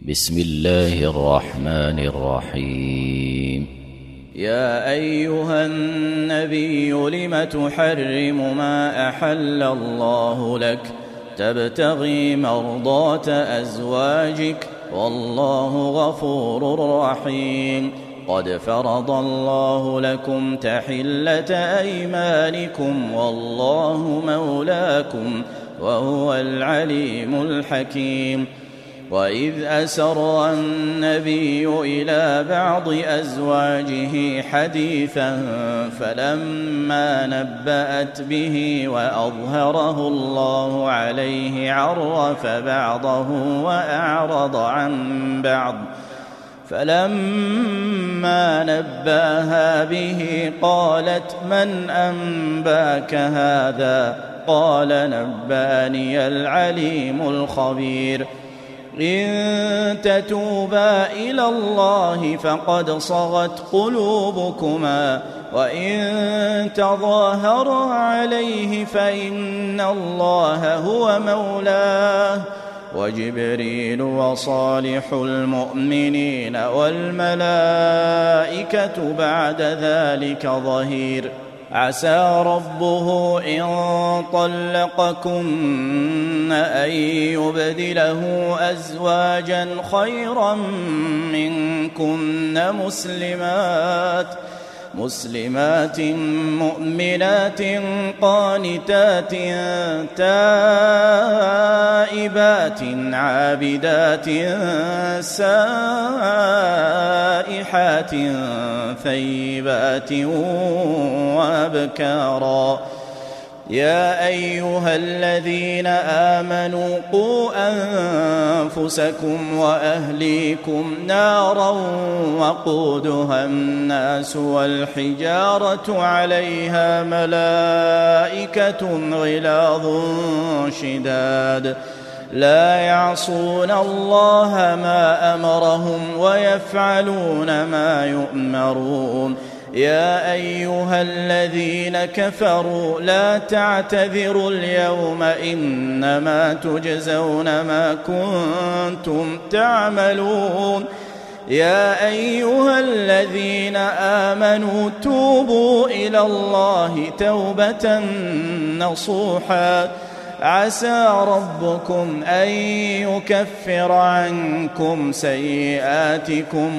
بسم الله الرحمن الرحيم. يا أيها النبي لم تحرم ما أحل الله لك تبتغي مرضات أزواجك والله غفور رحيم. قد فرض الله لكم تحلة أيمانكم والله مولاكم وهو العليم الحكيم. وإذ أسر النبي إلى بعض أزواجه حديثا فلما نبأت به وأظهره الله عليه عرف بعضه وأعرض عن بعض فلما نبأها به قالت من أنباك هذا؟ قال نبأني العليم الخبير. إن تتوبا إلى الله فقد صغت قلوبكما وإن تظاهرا عليه فإن الله هو مولاه وجبريل وصالح المؤمنين والملائكة بعد ذلك ظهير. عسى ربه إن طلقكن أن يبدله أزواجا خيرا منكن مسلمات مؤمنات قانتات تائبات عابدات سائحات ثيبات وأبكارا. يا أيها الذين آمنوا قوا أنفسكم وأهليكم نارا وقودها الناس والحجارة عليها ملائكة غلاظ شداد لا يعصون الله ما أمرهم ويفعلون ما يؤمرون. يا أيها الذين كفروا لا تعتذروا اليوم إنما تجزون ما كنتم تعملون. يا أيها الذين آمنوا توبوا إلى الله توبة نصوحا عسى ربكم أن يكفر عنكم سيئاتكم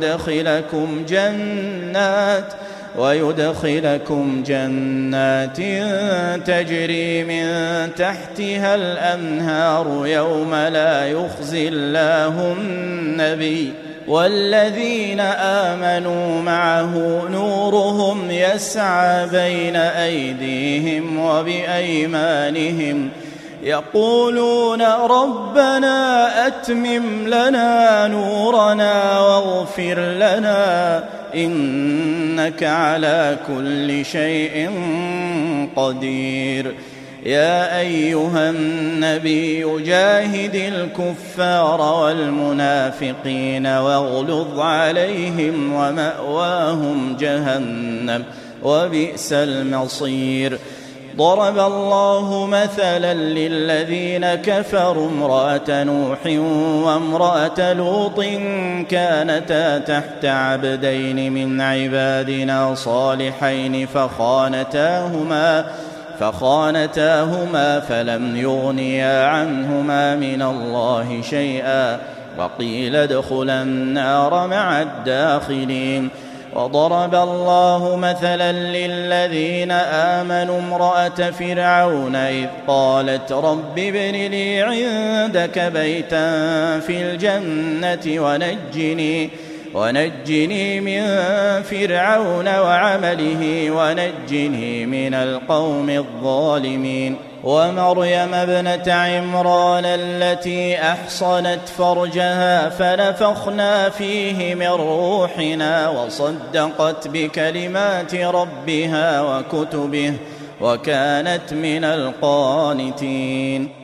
ويدخلكم جنات تجري من تحتها الأنهار يوم لا يخزي الله النبي والذين آمنوا معه نورهم يسعى بين أيديهم وبأيمانهم يقولون ربنا أتمم لنا نورنا واغفر لنا إنك على كل شيء قدير. يا أيها النبي جاهد الكفار والمنافقين واغلظ عليهم ومأواهم جهنم وبئس المصير. ضرب الله مثلا للذين كفروا امرأة نوح وامرأة لوط كانتا تحت عبدين من عبادنا صالحين فخانتاهما فلم يغنيا عنهما من الله شيئا وقيل ادخلا النار مع الداخلين. وضرب الله مثلا للذين آمنوا امرأة فرعون إذ قالت رب ابن لي عندك بيتا في الجنة ونجني من فرعون وعمله ونجني من القوم الظالمين. ومريم ابنة عمران التي أحصنت فرجها فنفخنا فيه من روحنا وصدقت بكلمات ربها وكتبه وكانت من القانتين.